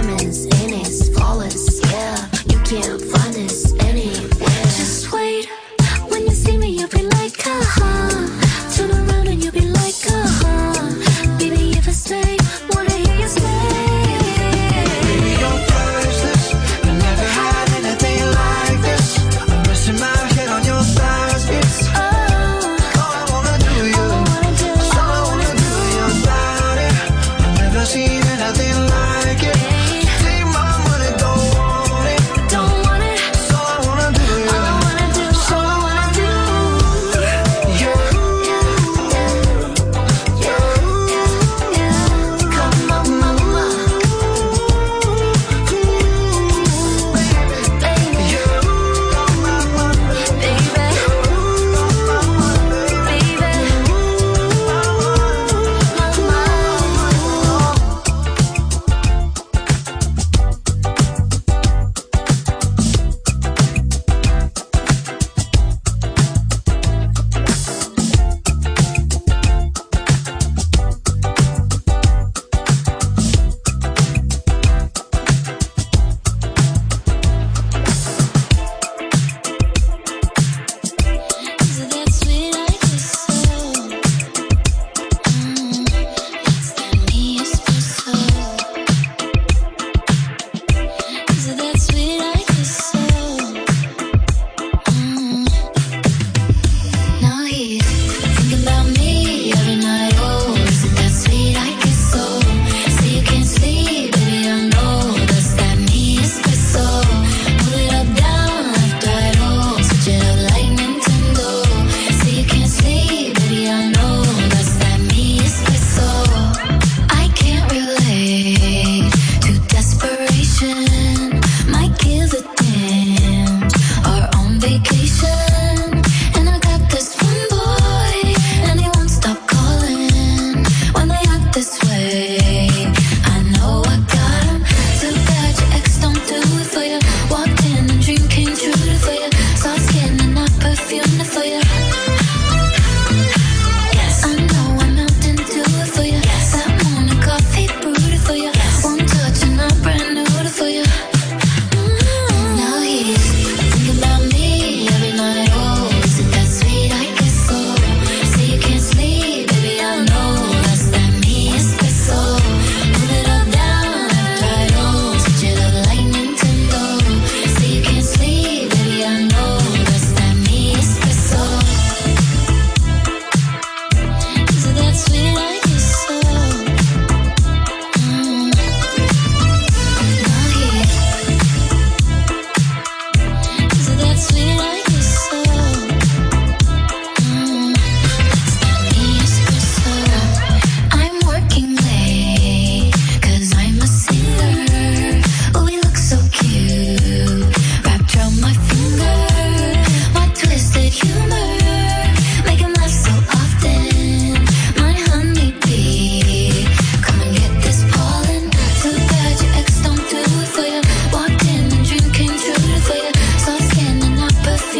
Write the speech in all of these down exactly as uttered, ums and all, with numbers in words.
diamonds in it's flawless. Yeah, you can't find this anywhere. Just wait, when you see me you'll be like, uh-huh. Turn around and you'll be like, uh-huh. Baby, if I stay, wanna hear you say. Baby, you're priceless. I never had anything like this. I'm resting my head on your thighs. It's all I wanna do you. It's all I wanna do you about it. I've never seen anything like it. Take my money, don't want it. Don't want it. It's all I wanna do you. All I wanna do, It's all I wanna do. You, you, come on, mama. Baby, you, my money. baby, baby, mama. Is it that sweet I kiss so? Mm, it's that me espresso. Is it that sweet I kiss so? Mm. Now he's thinking about me every night. Oh, is it that sweet I kiss so? Say you can't sleep, baby, I know that's that me espresso. Pull it up, down, left, right, oh, switch it up like Nintendo. Say you can't sleep, baby, I know that's that me espresso. I can't relate to desperation. Might give a damn. Are on vacation, and I got this one boy, and he won't stop calling when they act this way. I know I got him. Too bad your ex don't do it for you. Walked in and dream came true for you. Soft skin and not perfumed for you. Yes, I know I'm melting to it for you. Yes, that morning coffee brewed for you. Yes, one touch and I'm brand new for you. Mm. Now he's thinking about me every night. Oh, is it that sweet I kiss so? Say you can't sleep, baby, I know that's that me espresso. Move it up, down, left, right, oh, switch it up like Nintendo. Say you can't sleep, baby, I know that's that me espresso. Is it that sweet I kiss so? Mm. Now he's is it that sweet I kiss so? Mm, it's that me espresso. I'm working late, cause I'm a singer. Oh, we look so cute, wrapped around my finger. My twisted humor, make him laugh so often. My honeybee, come and get this pollen. Too bad your ex don't do it for you. Walked in and dream came true for you. Soft skin and not perfume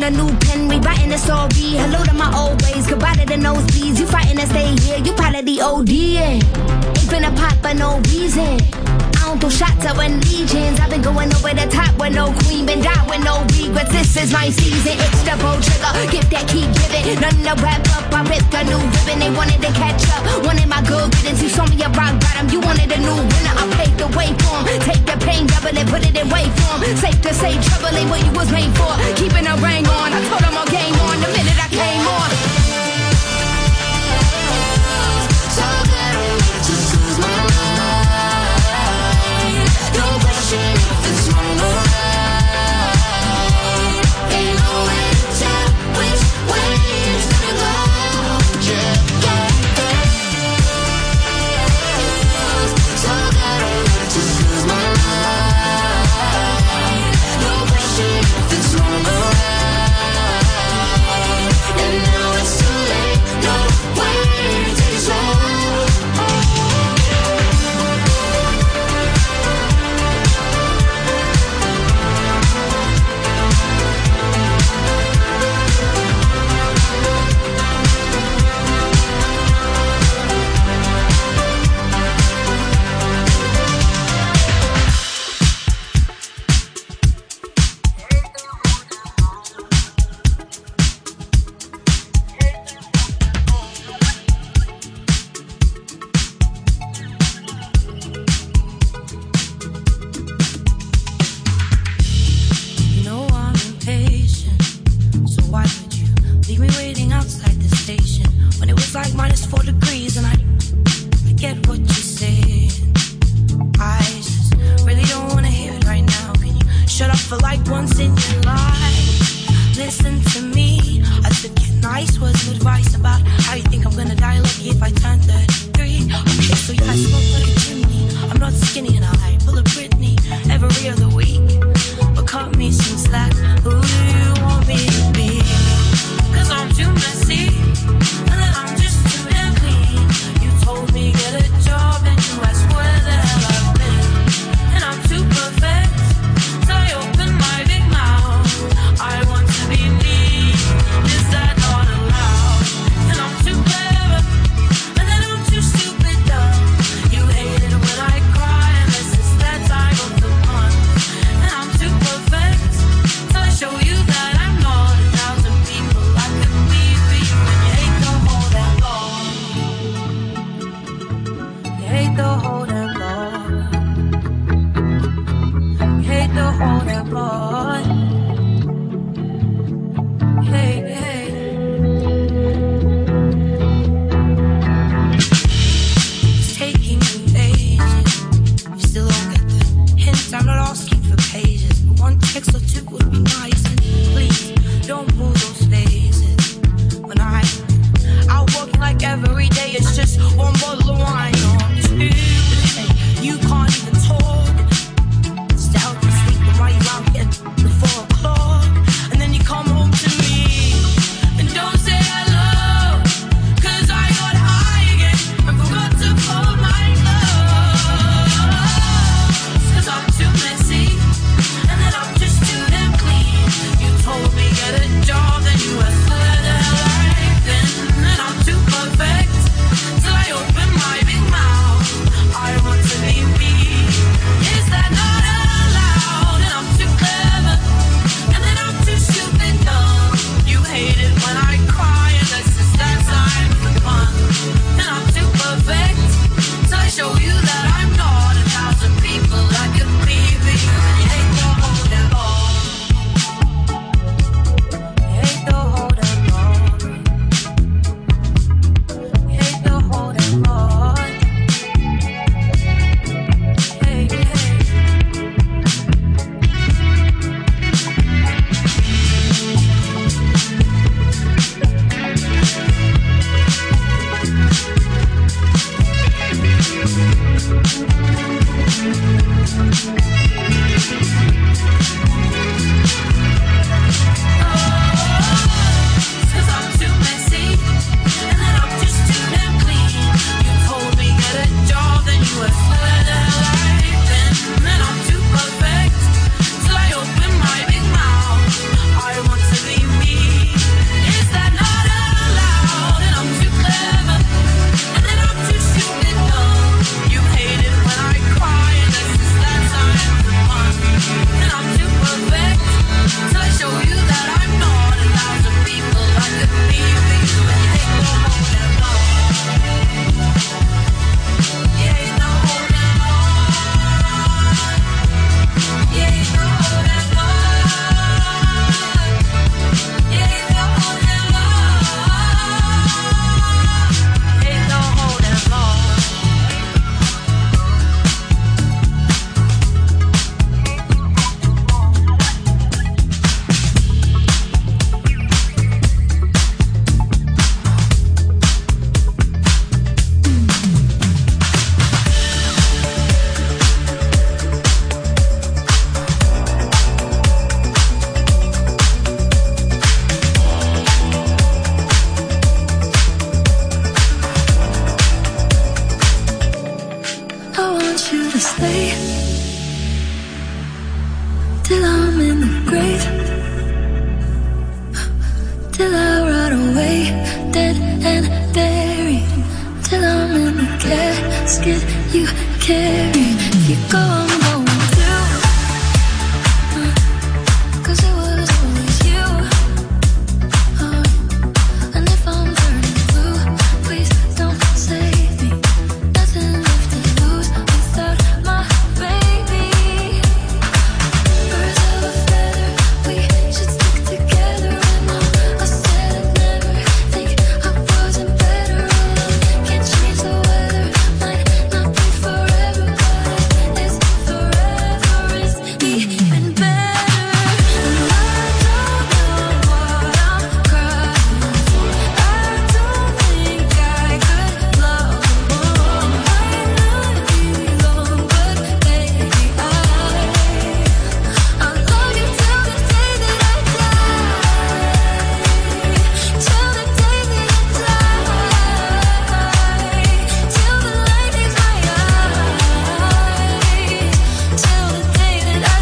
a new pen, rewriting the story. Hello to my old ways, goodbye to the nosebleeds. You fighting to stay here, you part of the O D. Ain't finna pop for no reason. I don't throw shots, I run legions. I've been going over the top with no queen, been down with no regrets. This is my season, it's the gold trigger. Get that, keep giving. Nothing to wrap up, I ripped a new ribbon. They wanted to catch up, wanted my good riddance. You saw me a rock bottom, you wanted a new winner. I paved the way for 'em. Take the pain, double it, put it in wait form. Safe to say, trouble ain't what you was made for. Keeping a ring on, I told them all game on the minute I came on. So glad I just lose my mind. No question if it's wrong or right. Ain't nowhere to tell which way it's gonna go. Yeah, yeah, yeah. So glad I just lose my mind. No question if it's wrong or right. And now it's too late. No way to take it slow. You know I'm impatient, so why would you leave me waiting outside the station when it was like minus four degrees and I, I get what you're saying. I just really don't wanna hear it right now. Can you shut up for like once in your life? Listen to me. I took your nice words of advice about how you think I'm gonna die lucky if I turn thirty-three. Okay, so yeah, I smoke like a chimney. I'm not skinny and I pull a Britney every other week. But cut me some slack. Who do you want me to be? Cause I'm too messy, and then I'm just too damn clean. You told me get a job and you asked where the hell I've been. And I'm too perfect, so I open my big mouth. I want to be me, is that not allowed? And I'm too clever, and then I'm too stupid dumb. You hate it when I cry, and this is that time of the month. And I'm too perfect, so I show you that I'm not a thousand people I could be for you. And you hate the whole damn law. You hate the whole damn law. You hate the whole damn law. Hey, hey. It's taking you ages. You still don't get the hint. I'm not asking for pages, but one text or two would be nice. And please don't pull those faces. When I out working like every day, it's just one bottle of wine or two. And you can't even talk. It's to help you sleep, but why you out here stay till I'm in the grave, till I rot away, dead and buried, till I'm in the casket you carry. If you go, I'm going too, uh, 'cause it was always you. Uh, and if I'm turning blue, please don't save me. Nothing left to lose without my baby. Birds of a feather, we should stick together. And I said I'd never think I wasn't better. Can't change the weather, might not be forever, but it's forever is even better. And I don't know what I'm crying for. I don't think I could love more. Might not be long, but baby, I I'll love you till the day that I die, till the day that I die, till the light leaves my eyes, till the day that I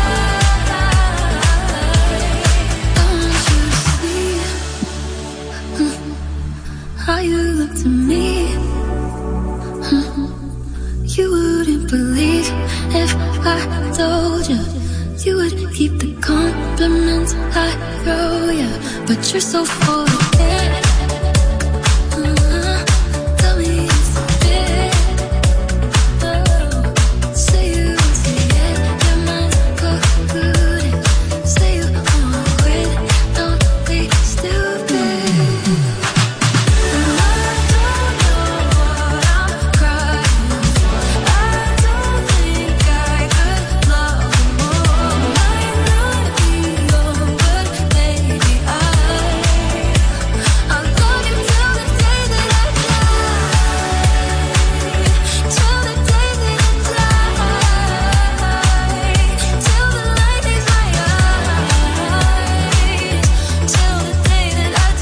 die. I want you to see how you look to me. You wouldn't believe if I told you. You would keep the compliments I throw you, but you're so full of it. Uh, tell me it's a bit. Oh, say you won't say it, your mind's polluted. Say you won't quit, don't be stupid. And I don't know what I'm crying for. I don't think I could love more. Might not be long, but baby, I I'll love you till the day that I die, till the day that I die, till the light leaves my eyes, till the day that I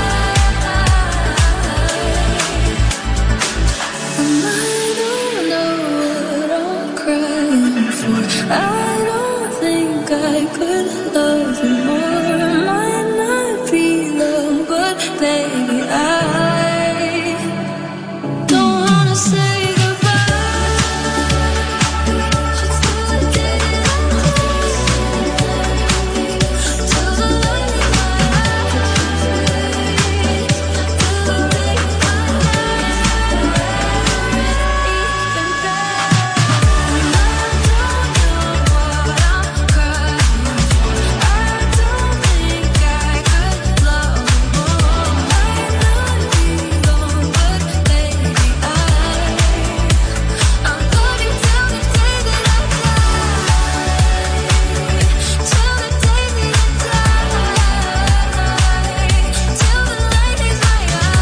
die. And I don't know what I'm crying for. I don't think I could love you more. Might not be long, but baby, I don't wanna say goodbye. Just till the day that I die, till the light in my eyes, till the day I die. Even better. And I don't know what I'm crying for. I don't think I could love more. Might not be long, but baby, I I'll love you till the day that I die, till the day that I die, till the light leaves my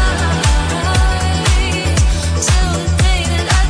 eyes, till the day that I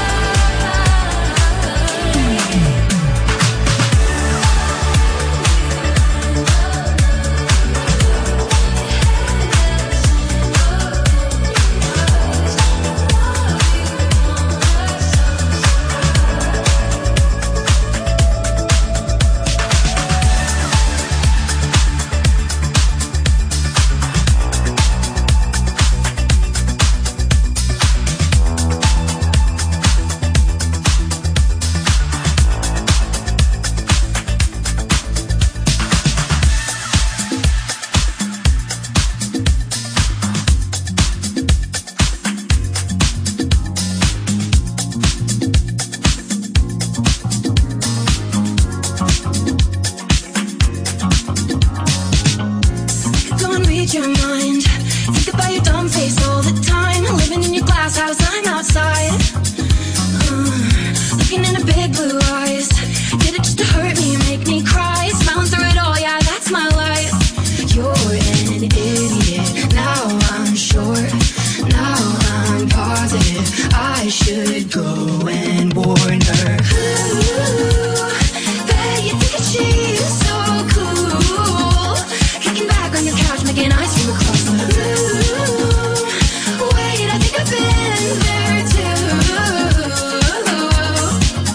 Go and read your mind. Think about your dumb face all the time. Living in your glass house, I'm outside. Uh, looking into big blue eyes. Did it just to hurt me, make me cry. Smiling through it all, yeah, that's my life. You're an idiot, now I'm sure. Now I'm positive I should go and warn her. Ooh, bet you think that she's so cool. Kicking back on your couch, making ice cream across the room. Wait, I think I've been there too.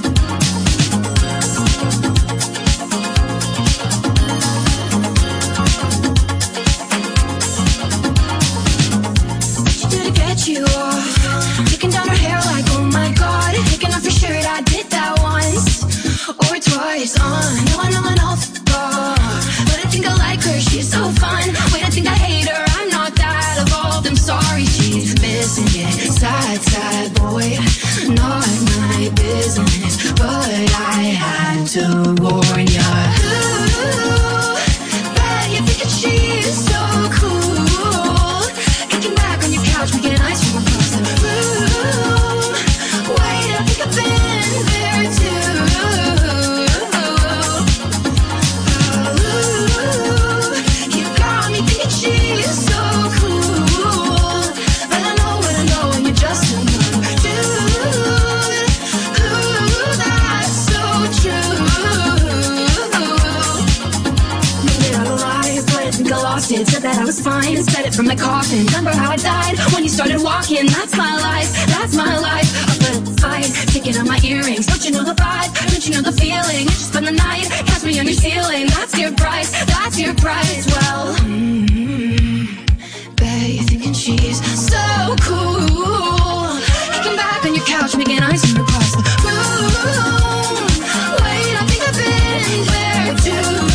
was fine and said it from the coffin. Remember how I died when you started walking? That's my life, that's my life. A little fight, taking out my earrings. Don't you know the vibe? Don't you know the feeling? You just spend the night, catch me on your ceiling. That's your price, that's your price. Well, mm-hmm, bet you're thinking she's so cool. Kicking back on your couch, making eyes from across the room. Wait, I think I've been there too.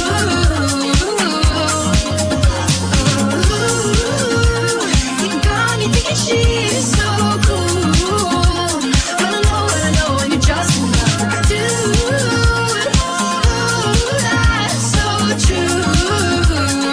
She's so cool, but I know what I know, and you just love to do. That's so true.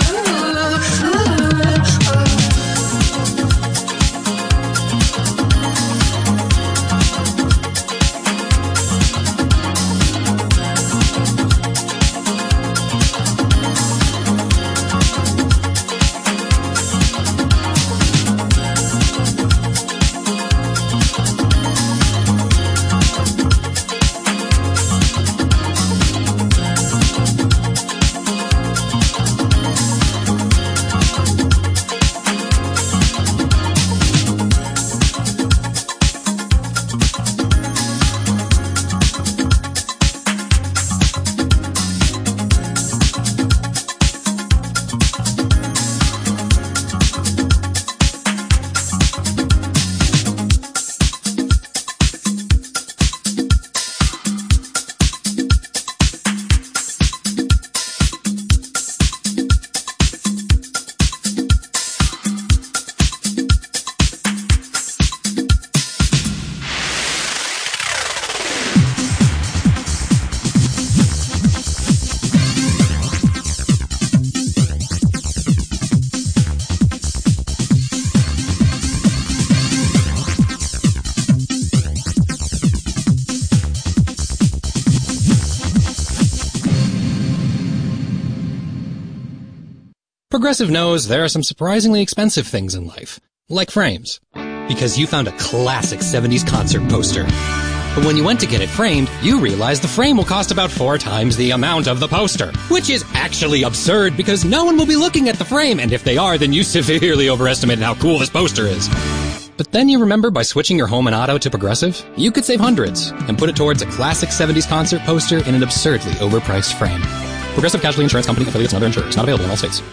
Progressive knows there are some surprisingly expensive things in life, like frames. Because you found a classic seventies concert poster. But when you went to get it framed, you realized the frame will cost about four times the amount of the poster. Which is actually absurd because no one will be looking at the frame, and if they are, then you severely overestimated how cool this poster is. But then you remember by switching your home and auto to Progressive, you could save hundreds and put it towards a classic seventies concert poster in an absurdly overpriced frame. Progressive Casualty Insurance Company, affiliates, and other insurers. Not available in all states.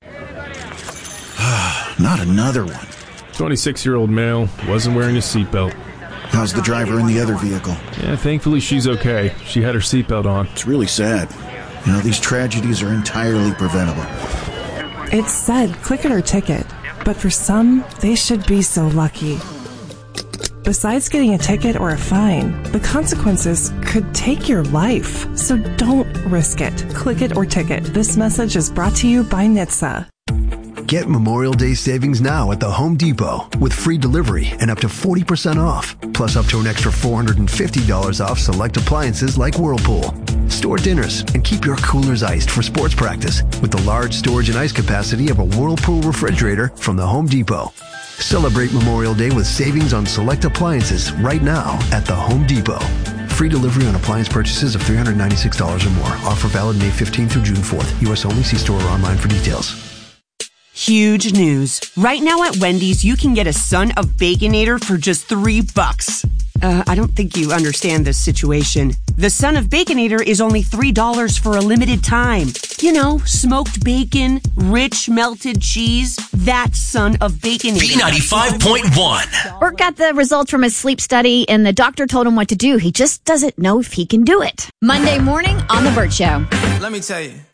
Not another one. twenty-six-year-old male, wasn't wearing a seatbelt. How's the driver in the other vehicle? Yeah, thankfully she's okay. She had her seatbelt on. It's really sad. You know, these tragedies are entirely preventable. It said click it or ticket, but for some, they should be so lucky. Besides getting a ticket or a fine, the consequences could take your life. So don't risk it. Click it or ticket. This message is brought to you by N H T S A. Get Memorial Day savings now at the Home Depot with free delivery and up to forty percent off, plus up to an extra four hundred fifty dollars off select appliances like Whirlpool. Store dinners and keep your coolers iced for sports practice with the large storage and ice capacity of a Whirlpool refrigerator from the Home Depot. Celebrate Memorial Day with savings on select appliances right now at the Home Depot. Free delivery on appliance purchases of three hundred ninety-six dollars or more. Offer valid May fifteenth through June fourth. U S only. See store or online for details. Huge news. Right now at Wendy's, you can get a Son of Baconator for just three bucks. Uh, I don't think you understand this situation. The Son of Baconator is only three dollars for a limited time. You know, smoked bacon, rich melted cheese. That Son of Baconator. B ninety-five point one. Bert got the results from his sleep study, and the doctor told him what to do. He just doesn't know if he can do it. Monday morning on The Bert Show. Let me tell you.